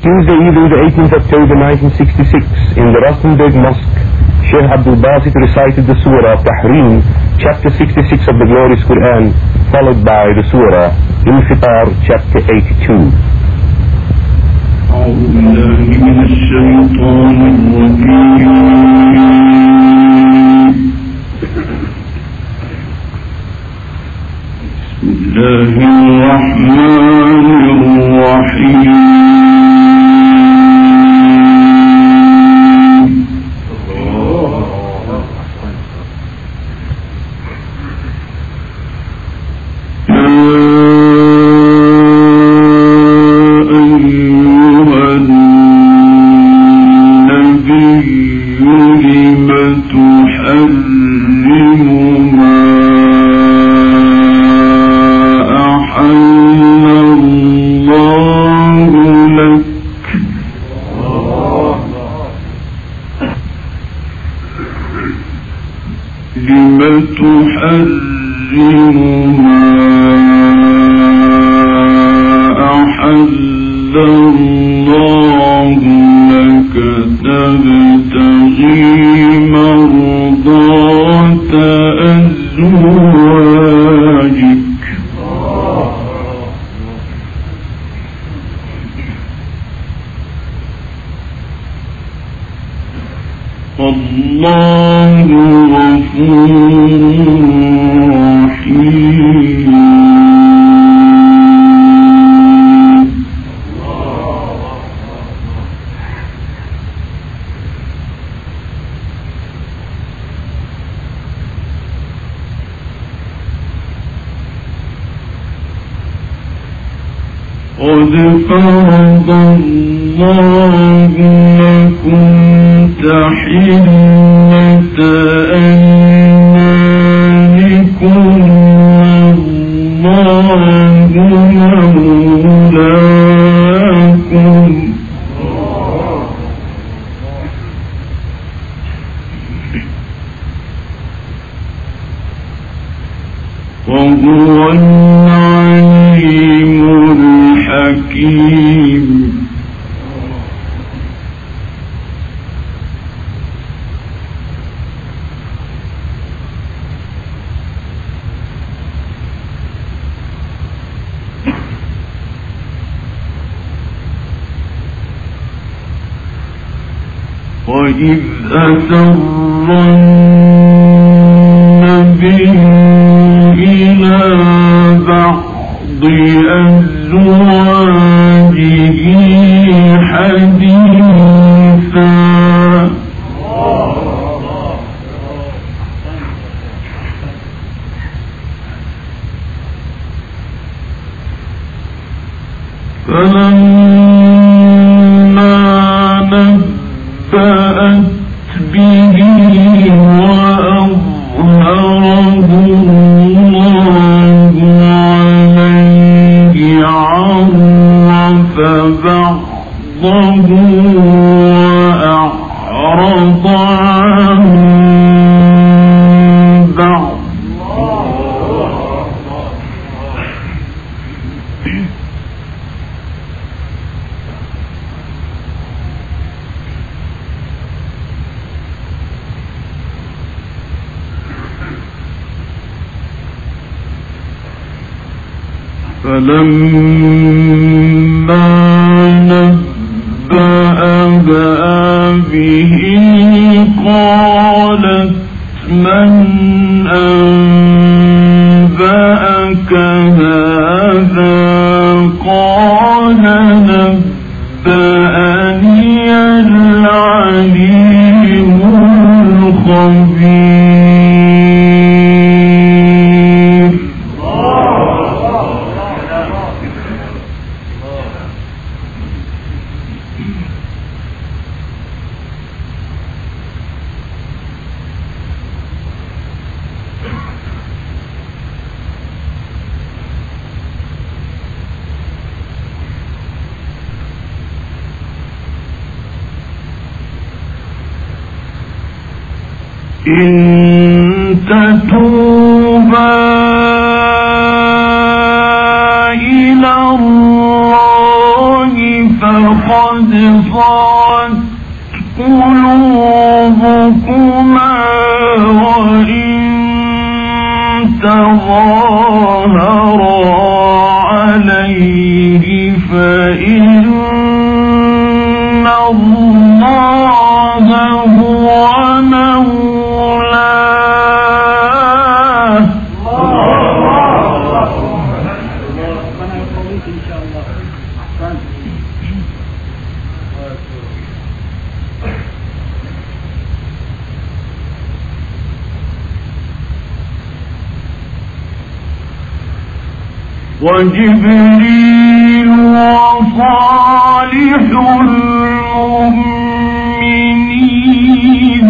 Tuesday evening, the 18th October 1966, in the Rustenburg Mosque, Sheikh Abdul Basit recited the Surah Tahrim, chapter 66 of the glorious Quran, followed by the Surah Infitar, chapter 82. أعوذ بالله من الشيطان الرجيم. بسم الله الرحمن الرحيم. قد فرض الله لكم تحلة أيمانكم والله مولاكم وهو العليم الحكيم. وإذ أسر النبي إلى بعض أزواجه حديثا فلما نبأت به وأظهره الله عليه عرف بعضه وأعرض عن بعض فلما نبأها به قالت من أنبأك هذا قال نبأني العليم الخبير. إن تتوبا إلى الله فقد وإن تظاهرا عليه فإن الله هو مولاه. وجبريل وصالح المؤمنين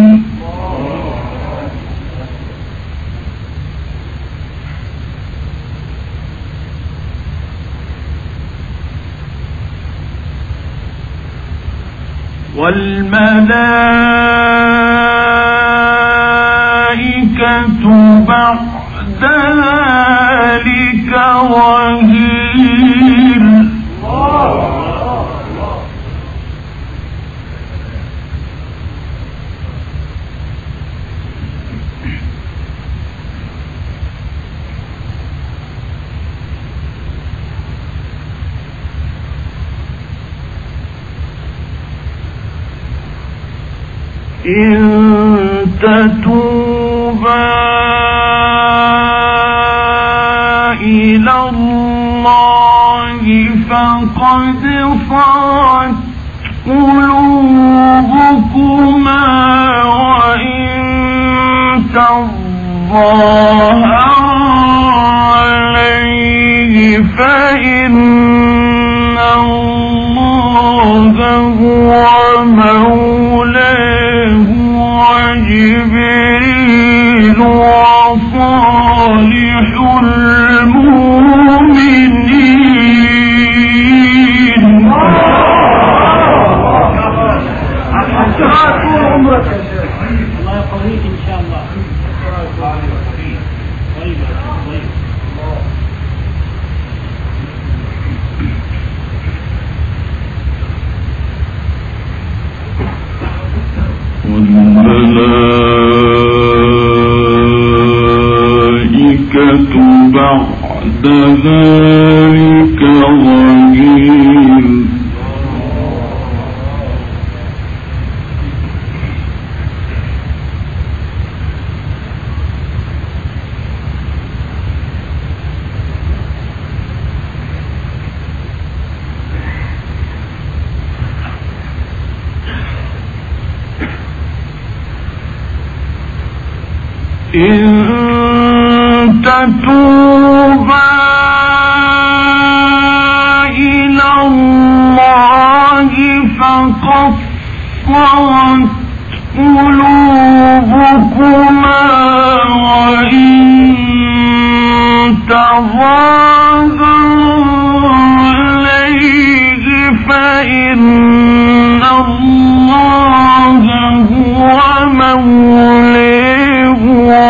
والملائكة بعد ذلك ظهير. إن تتوبا إلى الله فقد صغت قلوبكما وإن تظاهرا عليه فإن الله هو مولاه وجبريل وصالح المؤمنين. الله يقويك إن شاء الله. والملائكة بعد ذلك ظهير. إن تتوبا إلى الله فقد صغت قلوبكما وإن تظاهرا عليه فإن الله هو مولاه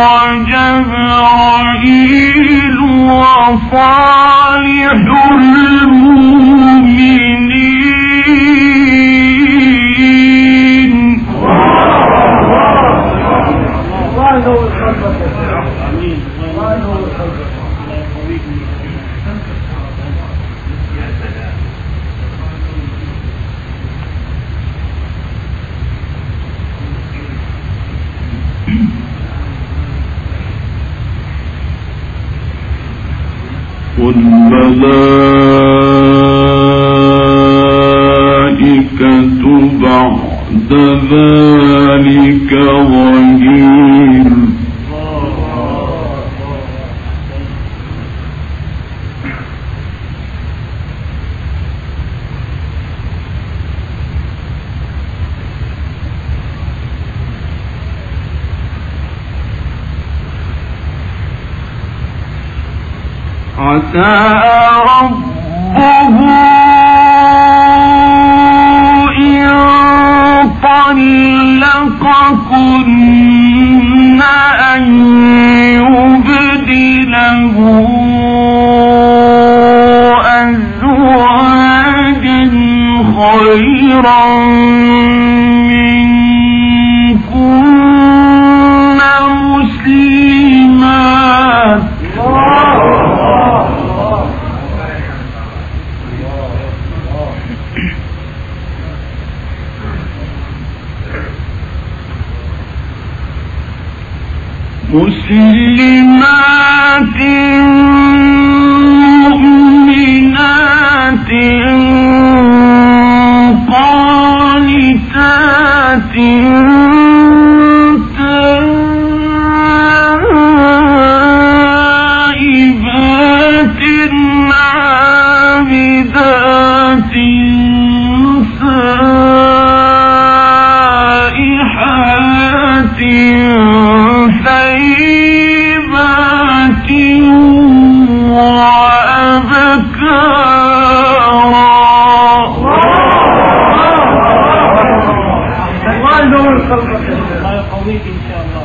وجبريل وصالح المؤمنين. والملائكة بعد ذلك ظهير. عسى ربه إن طلقكن أن يبدله أزواجا خيرا منكن مسلمات مؤمنات قانتات تائبات عابدات سائحات ثيبات الله يقويك إن شاء الله.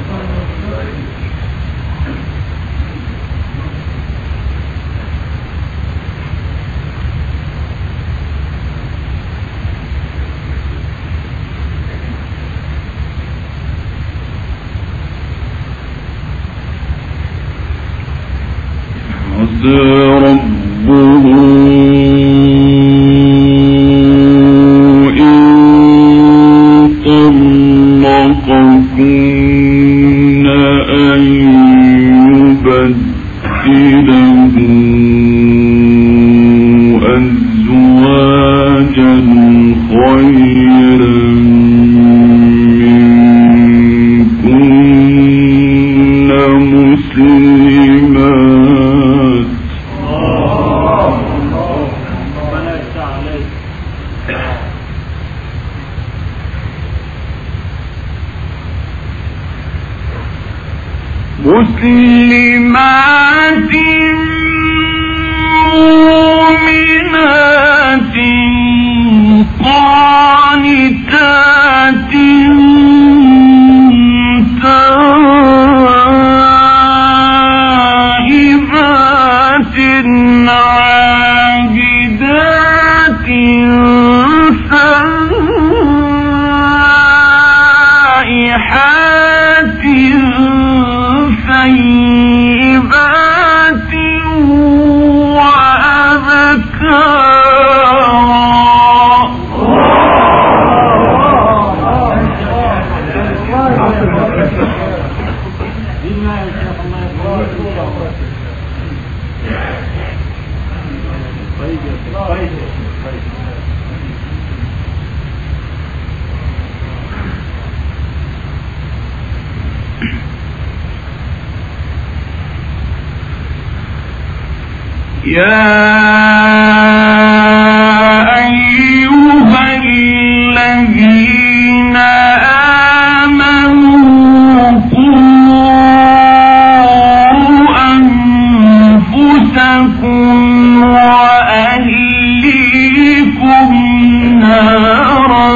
عسى ربه إن طلقكن أن يبدله أزواجا خيرا منكن مسلمات مسلمات مؤمنات قانتات تائبات عابدات سائحات ثيبات يا أيها الذين آمنوا قوا أنفسكم وأهليكم نارا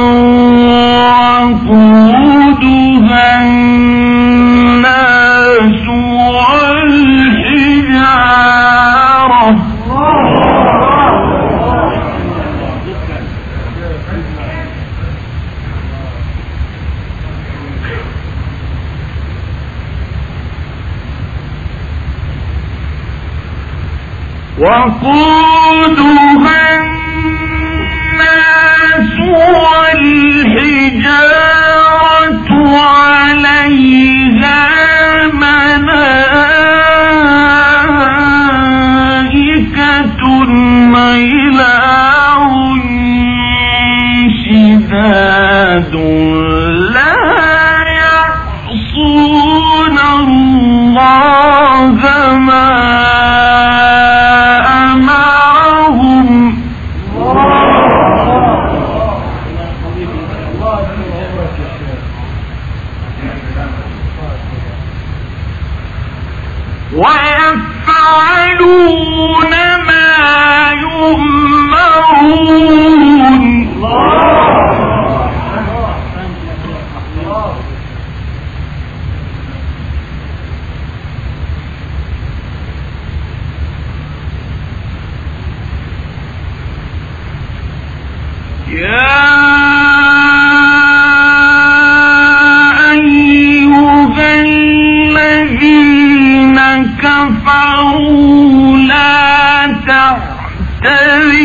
وقودها الناس والحجارة وقودها الناس والحجارة عليها ملائكة غلاظ شداد لا يعصون الله ما ويفعلون ما يؤمرون يا أيها الذين كفروا لا تعتذروا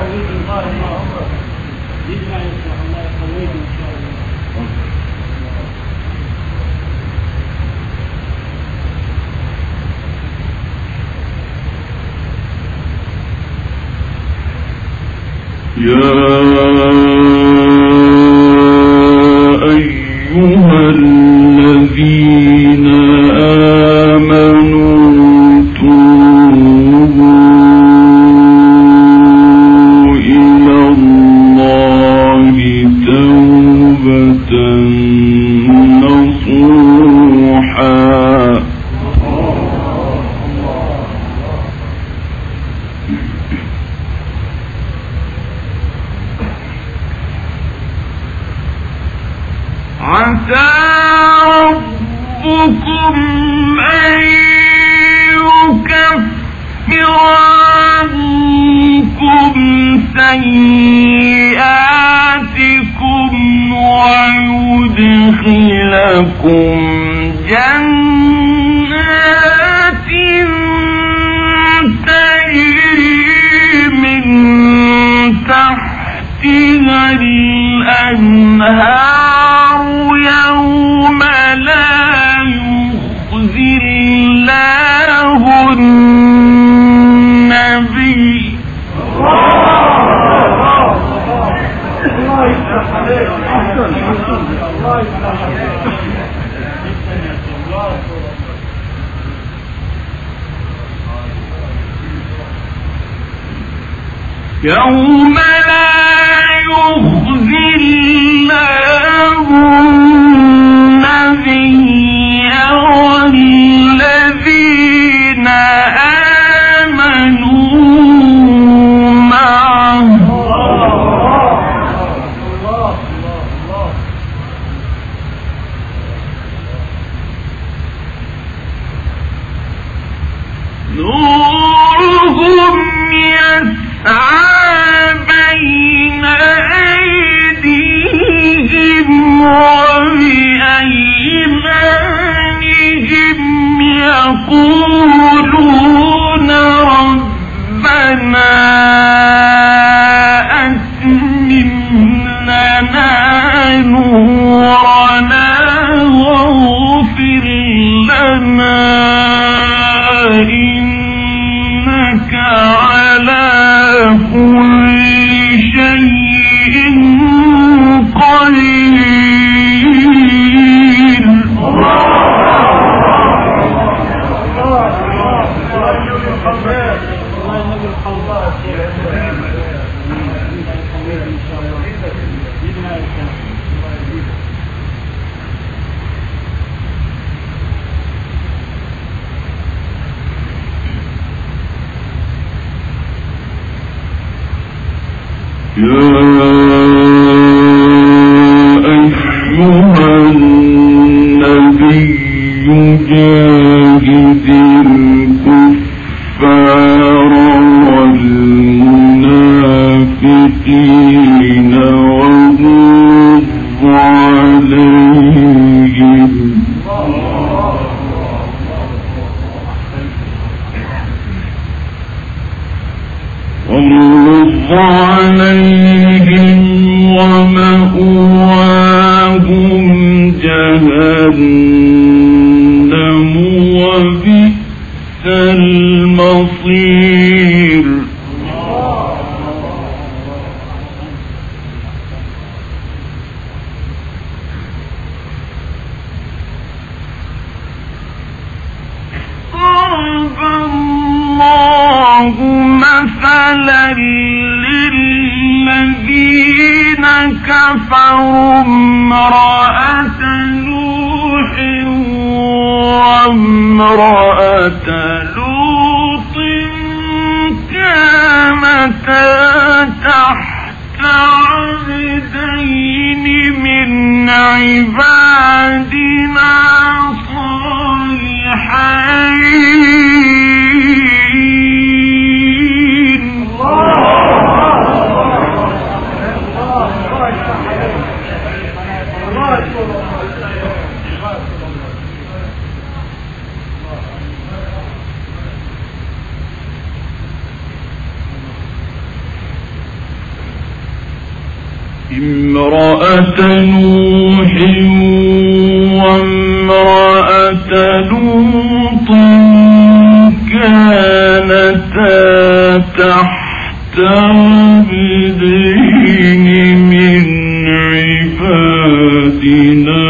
يوم لا يخزي الله النبي والذين آمنوا معه نورهم يسعى بين أيديهم وبأيمانهم يقولون ربنا أتمم لنا نورنا واغفر لنا إنك على كل شيء قدير. يا أيها النبي جاهد الكفار والمنافقين واغلظ عليهم ومأواهم جهنم وبئس المصير. ضرب الله مثلا للذين كفروا امرأة نوح وامرأة لوط كانتا تحت عبدين من عبادنا صالحين امرأة نوح وامرأة لوط كانتا تحت عبدين من عبادنا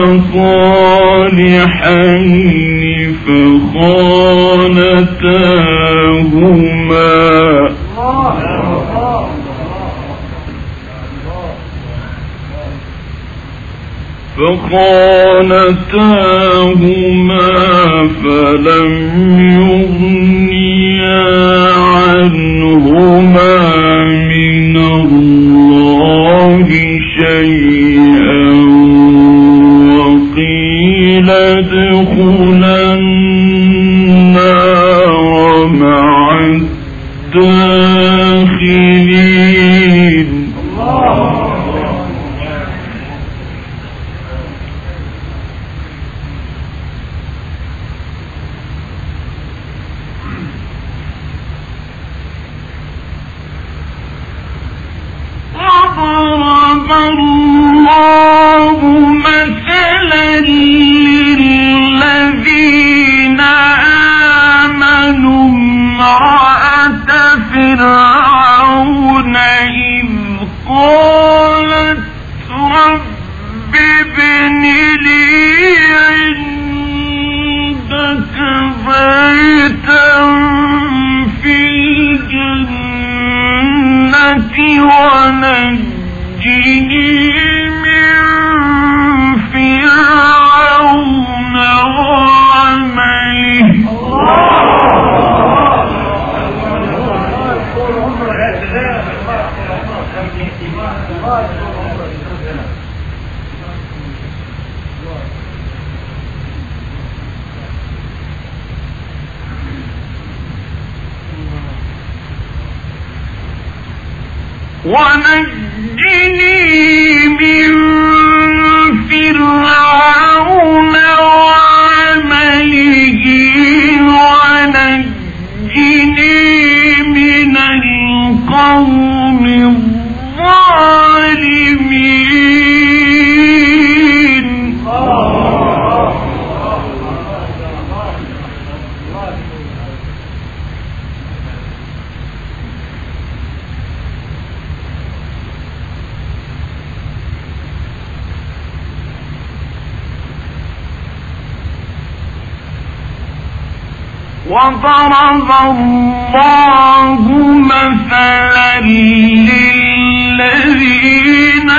صالحين فخانتاهما فلم يغنيا عنهما من الله شيئا وقيل ادخلا النار مع الداخلين. وضرب الله مثلا للذين آمنوا امرأة فرعون إذ قالت رب ابن لي عندك بيتا في الجنة ونجني من فرعون وعمله. ونجني من فرعون وعمله ونجني من القوم الظالمين. وضرب الله مثلا للذين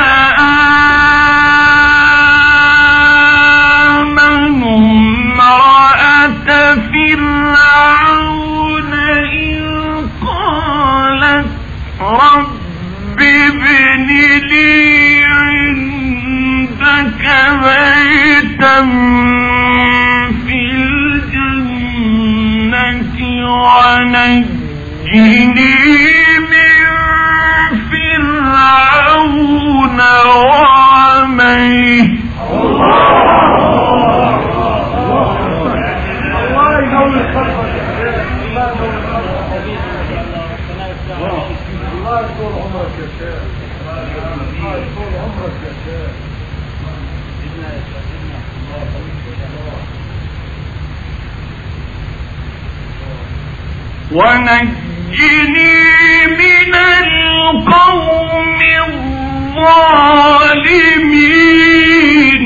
آمنوا امرأة فرعون إذ قالت رب ابن لي عندك بيتا في ونجني من فرعون وعمله. ونجني من القوم الظالمين.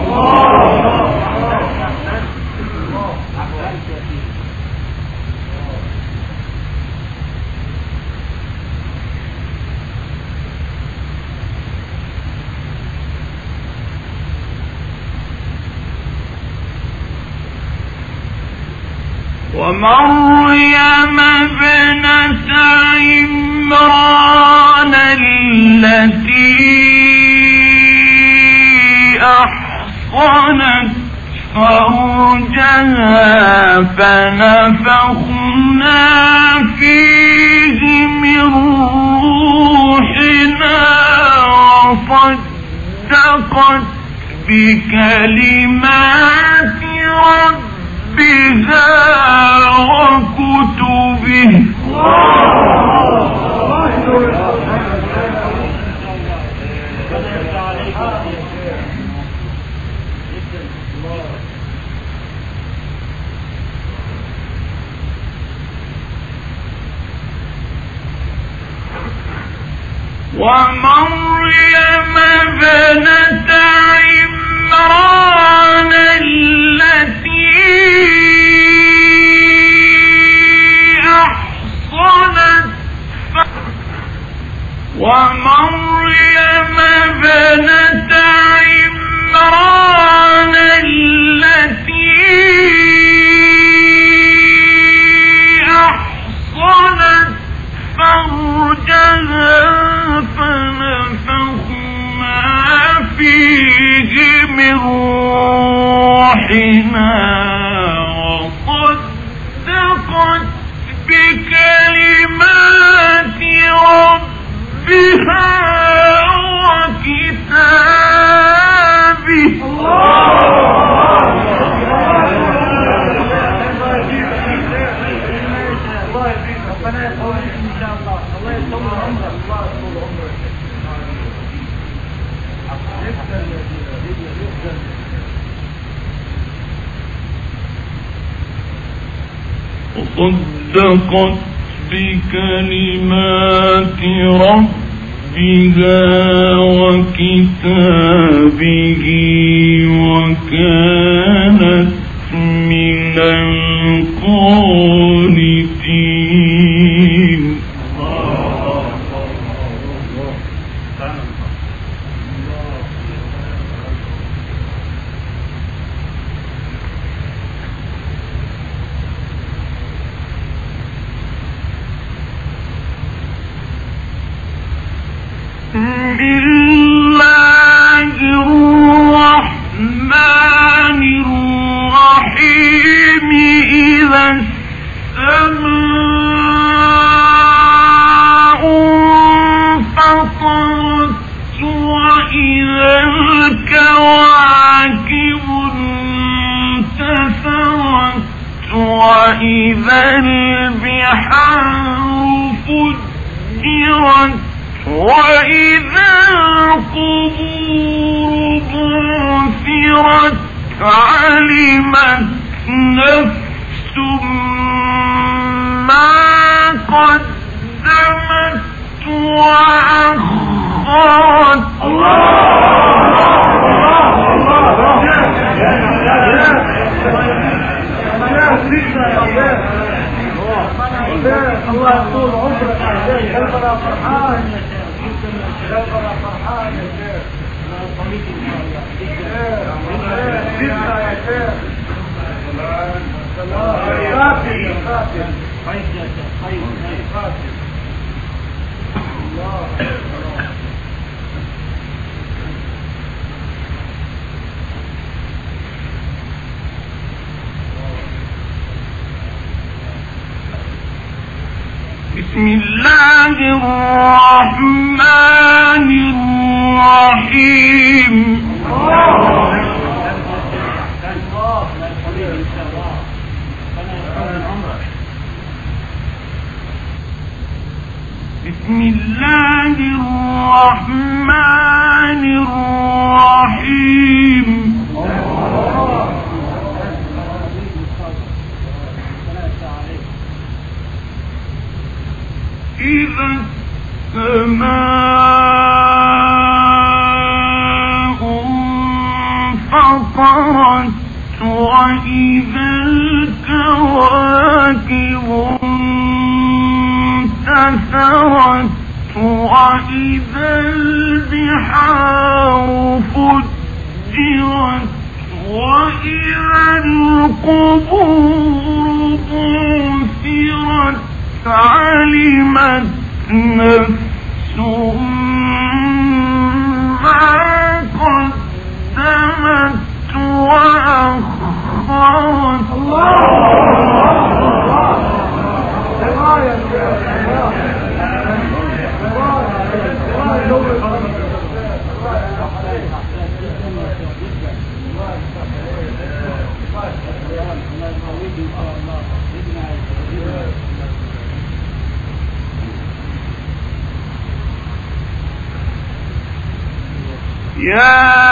ومريم ابنة عمران التي أحصنت فرجها فنفخنا فيه من روحنا وصدقت بكلمات ربها وكتبه. ومريم ابنة عمران التي أحصنت فرجها فنفخنا فيه من روحنا وصدقت بكلمات ربها وكتابه. وصدقت بكلمات ربها وكتابه وكانت من القانتين. بسم الله الرحمن الرحيم. إذا السماء انفطرت وإذا الكواكب انتثرت وإذا البحار فجرت وإذا القبور بعثرت علمت نفس ما قدمت وأخرت. الله يطول عمرك يا شيخ. قلبنا فرحان يا شيخ. قلبنا فرحان يا شيخ. بسم الله الرحمن الرحيم. بسم الله الرحمن الرحيم. إذا السماء انفطرت وإذا الكواكب انتثرت وإذا البحار فجرت وإذا القبور بعثرت علمت نفس ما قدمت وأخرت. يا